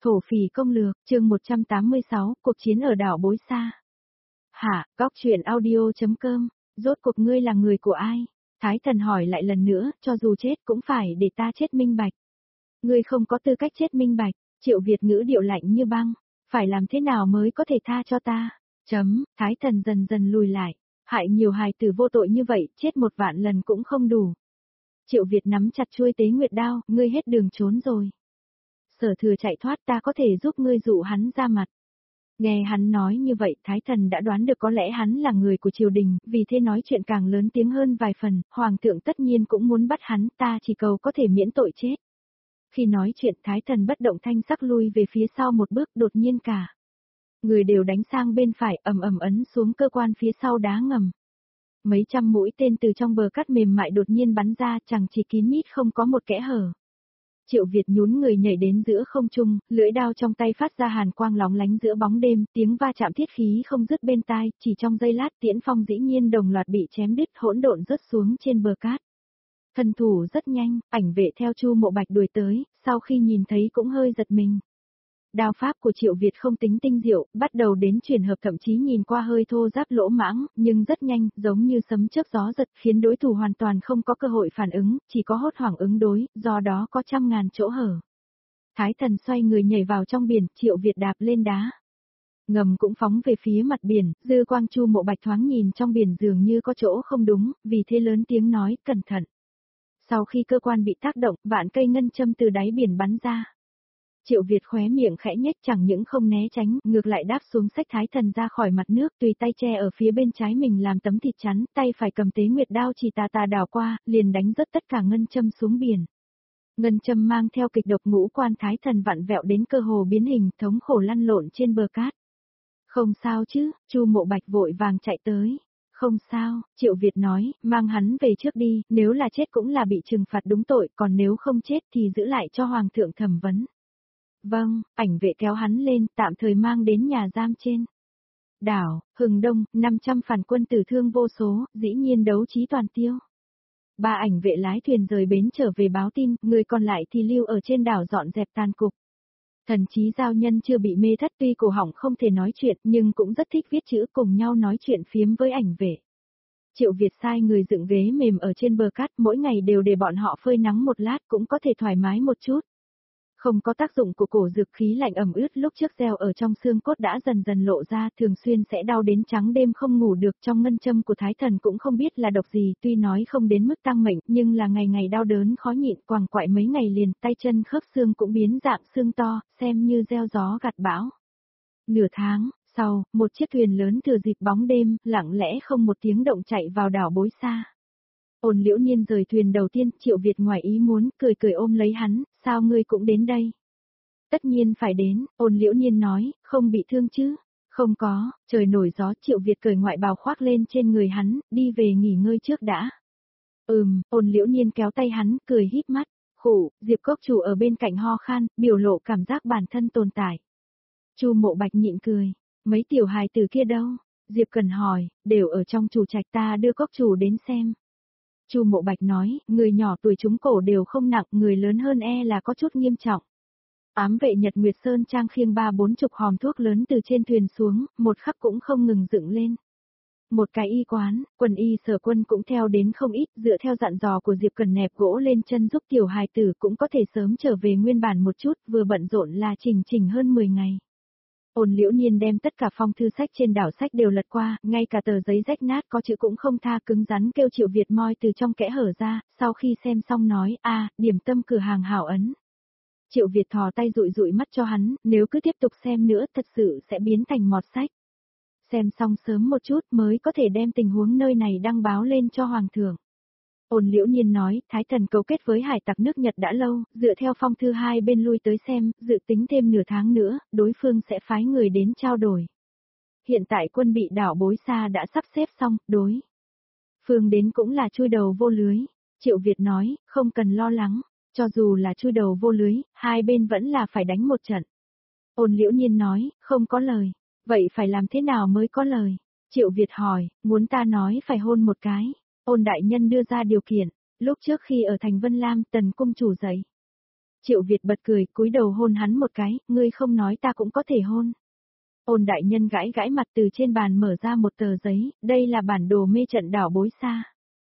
Thổ phỉ công lược, chương 186, cuộc chiến ở đảo Bối Sa. Hả, góc chuyện audio.com, rốt cuộc ngươi là người của ai? Thái thần hỏi lại lần nữa, cho dù chết cũng phải để ta chết minh bạch. Ngươi không có tư cách chết minh bạch, Triệu Việt ngữ điệu lạnh như băng, phải làm thế nào mới có thể tha cho ta? Thái thần dần dần lùi lại, hại nhiều hài tử vô tội như vậy, chết 1 vạn lần cũng không đủ. Triệu Việt nắm chặt chuôi tế nguyệt đao, ngươi hết đường trốn rồi. Sở Thừa chạy thoát, ta có thể giúp ngươi dụ hắn ra mặt. Nghe hắn nói như vậy, Thái thần đã đoán được có lẽ hắn là người của triều đình, vì thế nói chuyện càng lớn tiếng hơn vài phần, Hoàng thượng tất nhiên cũng muốn bắt hắn, ta chỉ cầu có thể miễn tội chết. Khi nói chuyện, Thái thần bất động thanh sắc lui về phía sau một bước, đột nhiên cả người đều đánh sang bên phải, ầm ầm ấn xuống cơ quan phía sau đá ngầm. Mấy trăm mũi tên từ trong bờ cát mềm mại đột nhiên bắn ra, chẳng chỉ kín mít không có một kẽ hở. Triệu Việt nhún người nhảy đến giữa không trung, lưỡi đao trong tay phát ra hàn quang lóng lánh giữa bóng đêm, tiếng va chạm thiết khí không dứt bên tai, chỉ trong giây lát Tiễn Phong dĩ nhiên đồng loạt bị chém đứt, hỗn độn rớt xuống trên bờ cát. Thần thủ rất nhanh, Ảnh Vệ theo Chu Mộ Bạch đuổi tới, sau khi nhìn thấy cũng hơi giật mình. Đao pháp của Triệu Việt không tính tinh diệu, bắt đầu đến chuyển hợp thậm chí nhìn qua hơi thô ráp lỗ mãng, nhưng rất nhanh, giống như sấm chớp gió giật, khiến đối thủ hoàn toàn không có cơ hội phản ứng, chỉ có hốt hoảng ứng đối, do đó có trăm ngàn chỗ hở. Thái thần xoay người nhảy vào trong biển, Triệu Việt đạp lên đá. Ngầm cũng phóng về phía mặt biển, dư quang Chu Mộ Bạch thoáng nhìn trong biển dường như có chỗ không đúng, vì thế lớn tiếng nói, cẩn thận. Sau khi cơ quan bị tác động, vạn cây ngân châm từ đáy biển bắn ra. Triệu Việt khóe miệng khẽ nhếch, chẳng những không né tránh, ngược lại đáp xuống xách Thái thần ra khỏi mặt nước, tùy tay che ở phía bên trái mình làm tấm thịt chắn, tay phải cầm tế nguyệt đao chỉ tà tà đảo qua, liền đánh rớt tất cả ngân châm xuống biển. Ngân châm mang theo kịch độc, ngũ quan Thái thần vặn vẹo đến cơ hồ biến hình, thống khổ lăn lộn trên bờ cát. Không sao chứ, Chu Mộ Bạch vội vàng chạy tới. Không sao, Triệu Việt nói, mang hắn về trước đi, nếu là chết cũng là bị trừng phạt đúng tội, còn nếu không chết thì giữ lại cho Hoàng thượng thẩm vấn. Vâng, Ảnh Vệ kéo hắn lên, tạm thời mang đến nhà giam trên đảo Hừng Đông, 500 phản quân tử thương vô số, dĩ nhiên đấu trí toàn tiêu. 3 Ảnh Vệ lái thuyền rời bến trở về báo tin, người còn lại thì lưu ở trên đảo dọn dẹp tàn cục. Thần Chí Giao Nhân chưa bị mê thất, tuy cổ họng không thể nói chuyện nhưng cũng rất thích viết chữ, cùng nhau nói chuyện phiếm với Ảnh Vệ. Triệu Việt sai người dựng ghế mềm ở trên bờ cát, mỗi ngày đều để bọn họ phơi nắng một lát cũng có thể thoải mái một chút. Không có tác dụng của cổ dược, khí lạnh ẩm ướt lúc trước gieo ở trong xương cốt đã dần dần lộ ra, thường xuyên sẽ đau đến trắng đêm không ngủ được. Trong ngân châm của Thái thần cũng không biết là độc gì, tuy nói không đến mức tăng mệnh, nhưng là ngày ngày đau đớn khó nhịn, quằn quại mấy ngày liền, tay chân khớp xương cũng biến dạng xương to, xem như gieo gió gặt bão. Nửa tháng sau, một chiếc thuyền lớn thừa dịp bóng đêm, lặng lẽ không một tiếng động chạy vào đảo Bối Sa. Ôn Liễu Nhiên rời thuyền đầu tiên, Triệu Việt ngoài ý muốn, cười cười ôm lấy hắn, sao ngươi cũng đến đây? Tất nhiên phải đến, Ôn Liễu Nhiên nói, không bị thương chứ? Không có, trời nổi gió, Triệu Việt cởi ngoại bào khoác lên trên người hắn, đi về nghỉ ngơi trước đã. Ôn Liễu Nhiên kéo tay hắn, cười híp mắt, khụ, Diệp Cốc Chủ ở bên cạnh ho khan, biểu lộ cảm giác bản thân tồn tại. Chu Mộ Bạch nhịn cười, mấy tiểu hài tử kia đâu? Diệp Cần hỏi, đều ở trong chủ trạch, ta đưa Cốc Chủ đến xem. Chu Mộ Bạch nói, người nhỏ tuổi trúng cổ đều không nặng, người lớn hơn là có chút nghiêm trọng. Ám vệ Nhật Nguyệt Sơn Trang khiêng 30-40 hòm thuốc lớn từ trên thuyền xuống, một khắc cũng không ngừng dựng lên. Một cái y quán, quần y Sở Quân cũng theo đến không ít, dựa theo dặn dò của Diệp Cần nẹp gỗ lên chân giúp tiểu hài tử cũng có thể sớm trở về nguyên bản một chút, vừa bận rộn là chỉnh hơn 10 ngày. Ôn Liễu Nhiên đem tất cả phong thư sách trên đảo sách đều lật qua, ngay cả tờ giấy rách nát có chữ cũng không tha, cứng rắn kêu Triệu Việt moi từ trong kẽ hở ra, sau khi xem xong nói, điểm tâm cửa hàng hảo ấn. Triệu Việt thò tay dụi dụi mắt cho hắn, nếu cứ tiếp tục xem nữa thật sự sẽ biến thành mọt sách. Xem xong sớm một chút mới có thể đem tình huống nơi này đăng báo lên cho Hoàng thượng. Ôn Liễu Nhiên nói, Thái thần cấu kết với hải tặc nước Nhật đã lâu, dựa theo phong thư hai bên lui tới xem, dự tính thêm nửa tháng nữa, đối phương sẽ phái người đến trao đổi. Hiện tại quân bị đảo Bối Sa đã sắp xếp xong, đối phương đến cũng là chui đầu vô lưới. Triệu Việt nói, không cần lo lắng, cho dù là chui đầu vô lưới, hai bên vẫn là phải đánh một trận. Ôn Liễu Nhiên nói, không có lời, vậy phải làm thế nào mới có lời? Triệu Việt hỏi, muốn ta nói phải hôn một cái. Ôn đại nhân đưa ra điều kiện, lúc trước khi ở thành Vân Lam, Tần cung chủ dậy Triệu Việt bật cười, cúi đầu hôn hắn một cái, ngươi không nói ta cũng có thể hôn. Ôn đại nhân gãi gãi mặt từ trên bàn mở ra một tờ giấy, đây là bản đồ mê trận đảo Bối Sa.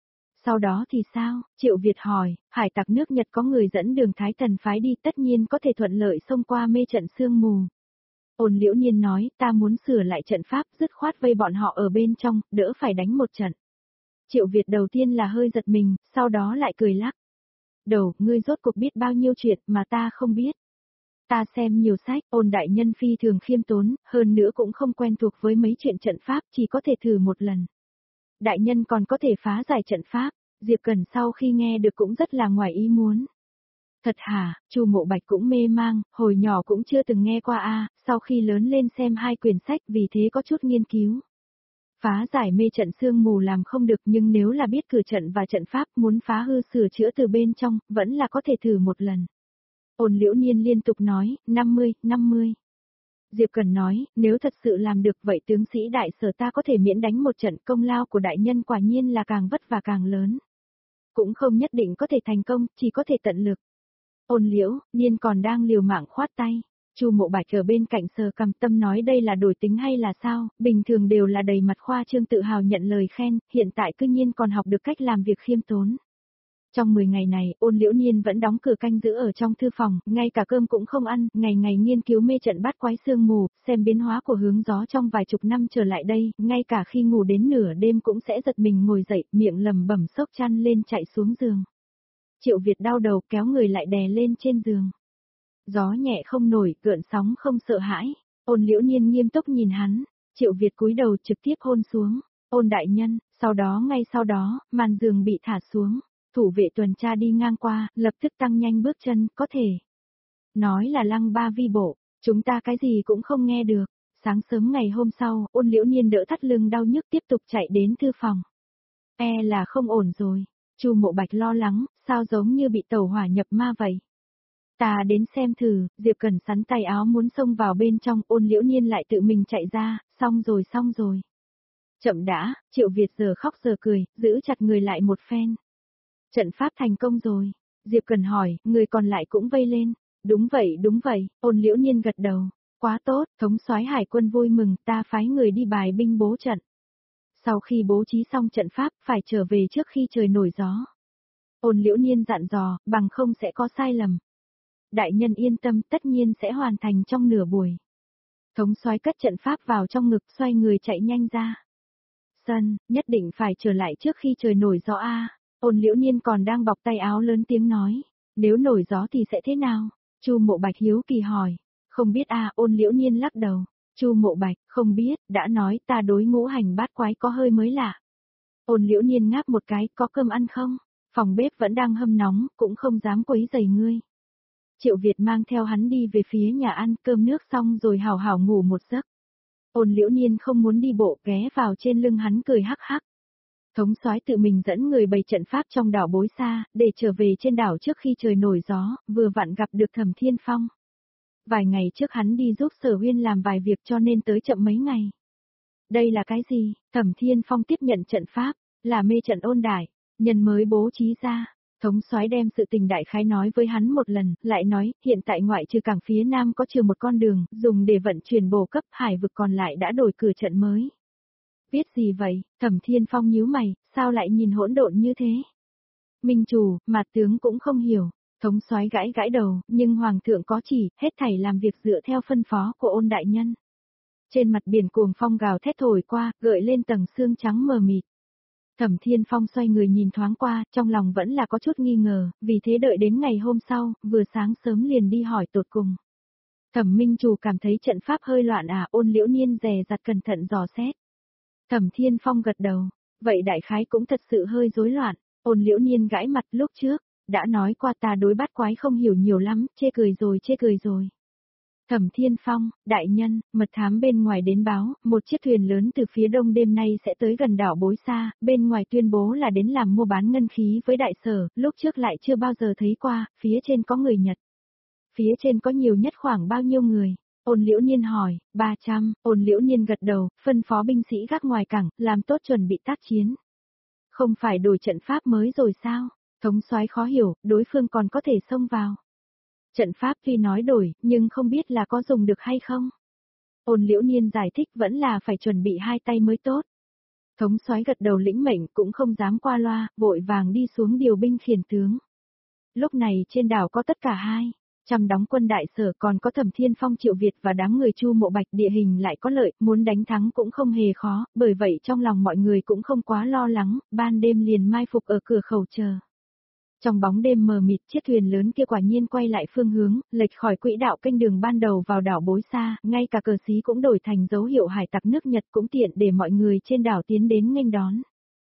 Sau đó thì sao? Triệu Việt hỏi, hải tặc nước Nhật có người dẫn đường Thái Tần phái đi tất nhiên có thể thuận lợi xông qua mê trận sương mù. Ôn Liễu Nhiên nói, ta muốn sửa lại trận pháp, dứt khoát vây bọn họ ở bên trong, đỡ phải đánh một trận. Triệu Việt đầu tiên là hơi giật mình, sau đó lại cười lắc. Đầu, ngươi rốt cuộc biết bao nhiêu chuyện mà ta không biết. Ta xem nhiều sách, Ôn đại nhân phi thường khiêm tốn, hơn nữa cũng không quen thuộc với mấy chuyện trận pháp, chỉ có thể thử một lần. Đại nhân còn có thể phá giải trận pháp, Diệp Cẩn sau khi nghe được cũng rất là ngoài ý muốn. Thật hả? Chu Mộ Bạch cũng mê mang, hồi nhỏ cũng chưa từng nghe qua sau khi lớn lên xem 2 quyển sách vì thế có chút nghiên cứu. Phá giải mê trận sương mù làm không được nhưng nếu là biết cửa trận và trận pháp muốn phá hư sửa chữa từ bên trong, vẫn là có thể thử một lần. Ôn Liễu Nhiên liên tục nói, 50, 50. Diệp Cần nói, nếu thật sự làm được vậy tướng sĩ đại sở ta có thể miễn đánh một trận, công lao của đại nhân quả nhiên là càng vất vả càng lớn. Cũng không nhất định có thể thành công, chỉ có thể tận lực. Ôn Liễu Nhiên còn đang liều mạng khoát tay. Chu Mộ Bạch ở bên cạnh sờ cằm tâm nói đây là đổi tính hay là sao, bình thường đều là đầy mặt khoa trương tự hào nhận lời khen, hiện tại cư nhiên còn học được cách làm việc khiêm tốn. Trong 10 ngày này, Ôn Liễu Nhiên vẫn đóng cửa canh giữ ở trong thư phòng, ngay cả cơm cũng không ăn, ngày ngày nghiên cứu mê trận bát quái sương mù, xem biến hóa của hướng gió trong vài chục năm trở lại đây, ngay cả khi ngủ đến nửa đêm cũng sẽ giật mình ngồi dậy, miệng lẩm bẩm xốc chăn lên chạy xuống giường. Triệu Việt đau đầu kéo người lại đè lên trên giường. Gió nhẹ không nổi, gợn sóng không sợ hãi. Ôn Liễu Nhiên nghiêm túc nhìn hắn, Triệu Việt cúi đầu trực tiếp hôn xuống. Ôn đại nhân, ngay sau đó, màn giường bị thả xuống. Thủ vệ tuần tra đi ngang qua, lập tức tăng nhanh bước chân, có thể. Nói là Lăng Ba vi bộ, chúng ta cái gì cũng không nghe được. Sáng sớm ngày hôm sau, Ôn Liễu Nhiên đỡ thắt lưng đau nhức tiếp tục chạy đến thư phòng. Là không ổn rồi. Chu Mộ Bạch lo lắng, sao giống như bị tẩu hỏa nhập ma vậy. Ta đến xem thử, Diệp Cẩn sắn tay áo muốn xông vào bên trong, Ôn Liễu Nhiên lại tự mình chạy ra, xong rồi. Chậm đã, Triệu Việt giờ khóc giờ cười, giữ chặt người lại một phen. Trận pháp thành công rồi. Diệp Cẩn hỏi, người còn lại cũng vây lên. Đúng vậy, Ôn Liễu Nhiên gật đầu. Quá tốt, thống soái hải quân vui mừng, ta phái người đi bài binh bố trận. Sau khi bố trí xong trận pháp, phải trở về trước khi trời nổi gió. Ôn Liễu Nhiên dặn dò, bằng không sẽ có sai lầm. Đại nhân yên tâm, tất nhiên sẽ hoàn thành trong nửa buổi. Thống soái cất trận pháp vào trong ngực, xoay người chạy nhanh ra. Sân, nhất định phải trở lại trước khi trời nổi gió Ôn Liễu Nhiên còn đang bọc tay áo lớn tiếng nói, nếu nổi gió thì sẽ thế nào? Chu Mộ Bạch hiếu kỳ hỏi, không biết Ôn Liễu Nhiên lắc đầu. Chu Mộ Bạch, không biết, đã nói ta đối ngũ hành bát quái có hơi mới lạ. Ôn Liễu Nhiên ngáp một cái, có cơm ăn không? Phòng bếp vẫn đang hâm nóng, cũng không dám quấy rầy ngươi. Triệu Việt mang theo hắn đi về phía nhà ăn, cơm nước xong rồi hào hào ngủ một giấc. Ôn Liễu Nhiên không muốn đi bộ, ghé vào trên lưng hắn cười hắc hắc. Thống soái tự mình dẫn người bày trận pháp trong đảo Bối Sa, để trở về trên đảo trước khi trời nổi gió, vừa vặn gặp được Thẩm Thiên Phong. Vài ngày trước hắn đi giúp Sở Huyên làm vài việc cho nên tới chậm mấy ngày. Đây là cái gì? Thẩm Thiên Phong tiếp nhận trận pháp, là mê trận ôn đài, nhân mới bố trí ra. Thống soái đem sự tình đại khái nói với hắn một lần, lại nói, hiện tại ngoại trừ cảng phía nam có trừ một con đường, dùng để vận chuyển bổ cấp, hải vực còn lại đã đổi cửa trận mới. Viết gì vậy? Thẩm Thiên Phong nhíu mày, sao lại nhìn hỗn độn như thế? Minh chủ, mà tướng cũng không hiểu. Thống soái gãi gãi đầu, nhưng hoàng thượng có chỉ, hết thảy làm việc dựa theo phân phó của Ôn đại nhân. Trên mặt biển cuồng phong gào thét thổi qua, gợi lên tầng sương trắng mờ mịt. Thẩm Thiên Phong xoay người nhìn thoáng qua, trong lòng vẫn là có chút nghi ngờ, vì thế đợi đến ngày hôm sau, vừa sáng sớm liền đi hỏi tột cùng. Thẩm Minh chủ cảm thấy trận pháp hơi loạn Ôn Liễu Nhiên dè dặt cẩn thận dò xét. Thẩm Thiên Phong gật đầu, vậy đại khái cũng thật sự hơi rối loạn. Ôn Liễu Nhiên gãi mặt lúc trước, đã nói qua ta đối bát quái không hiểu nhiều lắm, chê cười rồi. Thẩm Thiên Phong, đại nhân, mật thám bên ngoài đến báo, một chiếc thuyền lớn từ phía đông đêm nay sẽ tới gần đảo Bối Sa, bên ngoài tuyên bố là đến làm mua bán ngân khí với đại sở, lúc trước lại chưa bao giờ thấy qua, phía trên có người Nhật. Phía trên có nhiều nhất khoảng bao nhiêu người? Ôn Liễu Nhiên hỏi, 300, Ôn Liễu Nhiên gật đầu, phân phó binh sĩ gác ngoài cảng, làm tốt chuẩn bị tác chiến. Không phải đổi trận pháp mới rồi sao? Thống soái khó hiểu, đối phương còn có thể xông vào. Trận pháp tuy nói đổi, nhưng không biết là có dùng được hay không. Ôn Liễu Niên giải thích vẫn là phải chuẩn bị hai tay mới tốt. Thống soái gật đầu lĩnh mệnh cũng không dám qua loa, vội vàng đi xuống điều binh khiển tướng. Lúc này trên đảo có tất cả trăm đóng quân đại sở, còn có Thẩm Thiên Phong Triệu Việt và đám người Chu Mộ Bạch, địa hình lại có lợi, muốn đánh thắng cũng không hề khó, bởi vậy trong lòng mọi người cũng không quá lo lắng, ban đêm liền mai phục ở cửa khẩu chờ. Trong bóng đêm mờ mịt, chiếc thuyền lớn kia quả nhiên quay lại phương hướng, lệch khỏi quỹ đạo kênh đường ban đầu vào đảo Bối Sa, ngay cả cờ xí cũng đổi thành dấu hiệu hải tặc nước Nhật, cũng tiện để mọi người trên đảo tiến đến nghênh đón.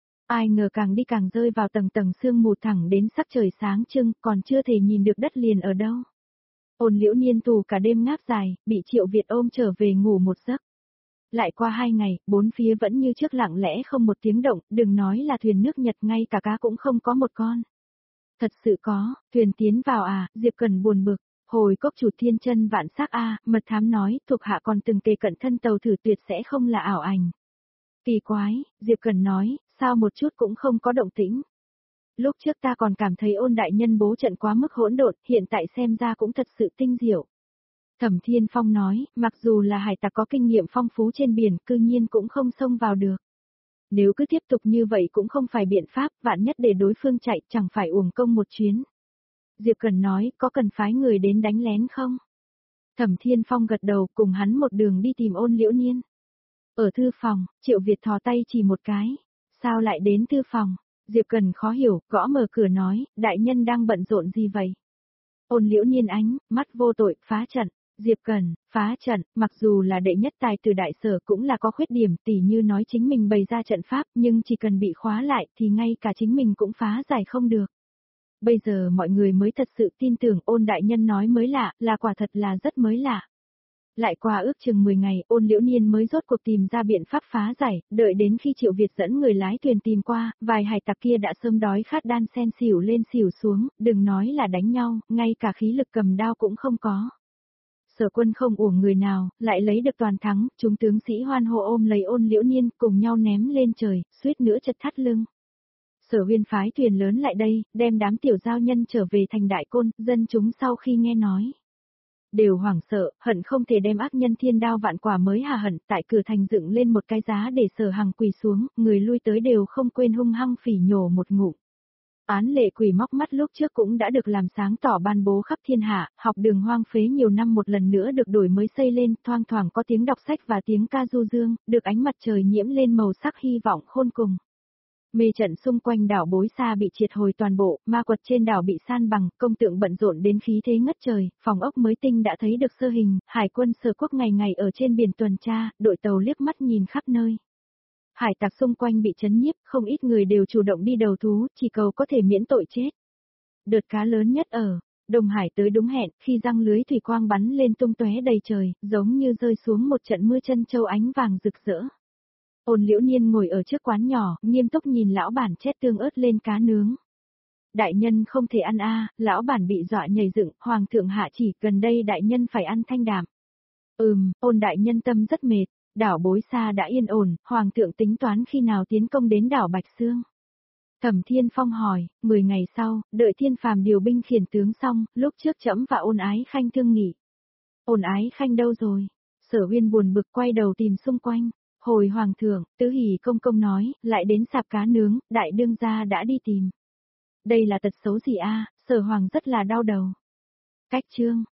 Ai ngờ càng đi càng rơi vào tầng tầng sương mù, thẳng đến sắc trời sáng trưng, còn chưa thể nhìn được đất liền ở đâu. Ôn Liễu Niên tù cả đêm ngáp dài, bị Triệu Việt ôm trở về ngủ một giấc. Lại qua 2 ngày, bốn phía vẫn như trước lặng lẽ không một tiếng động, đừng nói là thuyền nước Nhật, ngay cả cá cũng không có một con. Thật sự có, thuyền tiến vào à, Diệp Cẩn buồn bực. Hồi cốc chủ thiên chân vạn sắc a, mật thám nói, thuộc hạ còn từng kề cận thân tàu thử, tuyệt sẽ không là ảo ảnh. Kỳ quái, Diệp Cẩn nói, sao một chút cũng không có động tĩnh. Lúc trước ta còn cảm thấy Ôn đại nhân bố trận quá mức hỗn độn, hiện tại xem ra cũng thật sự tinh diệu. Thẩm Thiên Phong nói, mặc dù là hải tặc có kinh nghiệm phong phú trên biển, cư nhiên cũng không xông vào được. Nếu cứ tiếp tục như vậy cũng không phải biện pháp, vạn nhất để đối phương chạy, chẳng phải uổng công một chuyến. Diệp Cẩn nói, có cần phái người đến đánh lén không? Thẩm Thiên Phong gật đầu, cùng hắn một đường đi tìm Ôn Liễu Niên. Ở thư phòng, Triệu Việt thò tay chỉ một cái. Sao lại đến thư phòng? Diệp Cẩn khó hiểu, gõ mở cửa nói, đại nhân đang bận rộn gì vậy? Ôn Liễu Niên ánh, mắt vô tội, phá trận. Diệp Cẩn, phá trận, mặc dù là đệ nhất tài từ đại sở cũng là có khuyết điểm, tỉ như nói chính mình bày ra trận pháp, nhưng chỉ cần bị khóa lại thì ngay cả chính mình cũng phá giải không được. Bây giờ mọi người mới thật sự tin tưởng Ôn đại nhân nói mới lạ, là quả thật là rất mới lạ. Lại qua ước chừng 10 ngày, Ôn Liễu Niên mới rốt cuộc tìm ra biện pháp phá giải, đợi đến khi Triệu Việt dẫn người lái thuyền tìm qua, vài hải tặc kia đã sớm đói khát đan sen xỉu lên xỉu xuống, đừng nói là đánh nhau, ngay cả khí lực cầm đao cũng không có. Sở Quân không uổng người nào, lại lấy được toàn thắng, chúng tướng sĩ hoan hô ôm lấy Ôn Liễu Niên, cùng nhau ném lên trời, suýt nữa chật thắt lưng. Sở Huyên phái thuyền lớn lại đây, đem đám tiểu giao nhân trở về thành Đại Côn, dân chúng sau khi nghe nói đều hoảng sợ, hận không thể đem ác nhân thiên đao vạn quả mới hà hận, tại cửa thành dựng lên một cái giá để Sở Hằng quỳ xuống, người lui tới đều không quên hung hăng phỉ nhổ một ngụm. Án lệ quỷ móc mắt lúc trước cũng đã được làm sáng tỏ ban bố khắp thiên hạ, học đường hoang phế nhiều năm một lần nữa được đổi mới xây lên, thoang thoảng có tiếng đọc sách và tiếng ca du dương, được ánh mặt trời nhiễm lên màu sắc hy vọng khôn cùng. Mê trận xung quanh đảo Bối Sa bị triệt hồi toàn bộ, ma quật trên đảo bị san bằng, công tượng bận rộn đến khí thế ngất trời, phòng ốc mới tinh đã thấy được sơ hình, hải quân Sở Quốc ngày ngày ở trên biển tuần tra, đội tàu liếc mắt nhìn khắp nơi. Hải tặc xung quanh bị chấn nhiếp, không ít người đều chủ động đi đầu thú, chỉ cầu có thể miễn tội chết. Đợt cá lớn nhất ở Đông Hải tới đúng hẹn, khi răng lưới thủy quang bắn lên tung tóe đầy trời, giống như rơi xuống một trận mưa chân châu ánh vàng rực rỡ. Ôn Liễu Niên ngồi ở trước quán nhỏ, nghiêm túc nhìn lão bản chét tương ớt lên cá nướng. Đại nhân không thể ăn lão bản bị dọa nhảy dựng, hoàng thượng hạ chỉ, gần đây đại nhân phải ăn thanh đạm. Ôn đại nhân tâm rất mệt, đảo Bối Sa đã yên ổn, hoàng thượng tính toán khi nào tiến công đến đảo Bạch Sương. Thẩm Thiên Phong hỏi, 10 ngày sau, đợi Thiên Phàm điều binh khiển tướng xong, lúc trước trẫm và Ôn Ái Khanh thương nghị. Ôn Ái Khanh đâu rồi? Sở Huyên buồn bực quay đầu tìm xung quanh. Hồi hoàng thượng, Tứ Hỷ công công nói, lại đến sạp cá nướng, đại đương gia đã đi tìm. Đây là tật xấu gì Sở Hoàng rất là đau đầu. Cách chương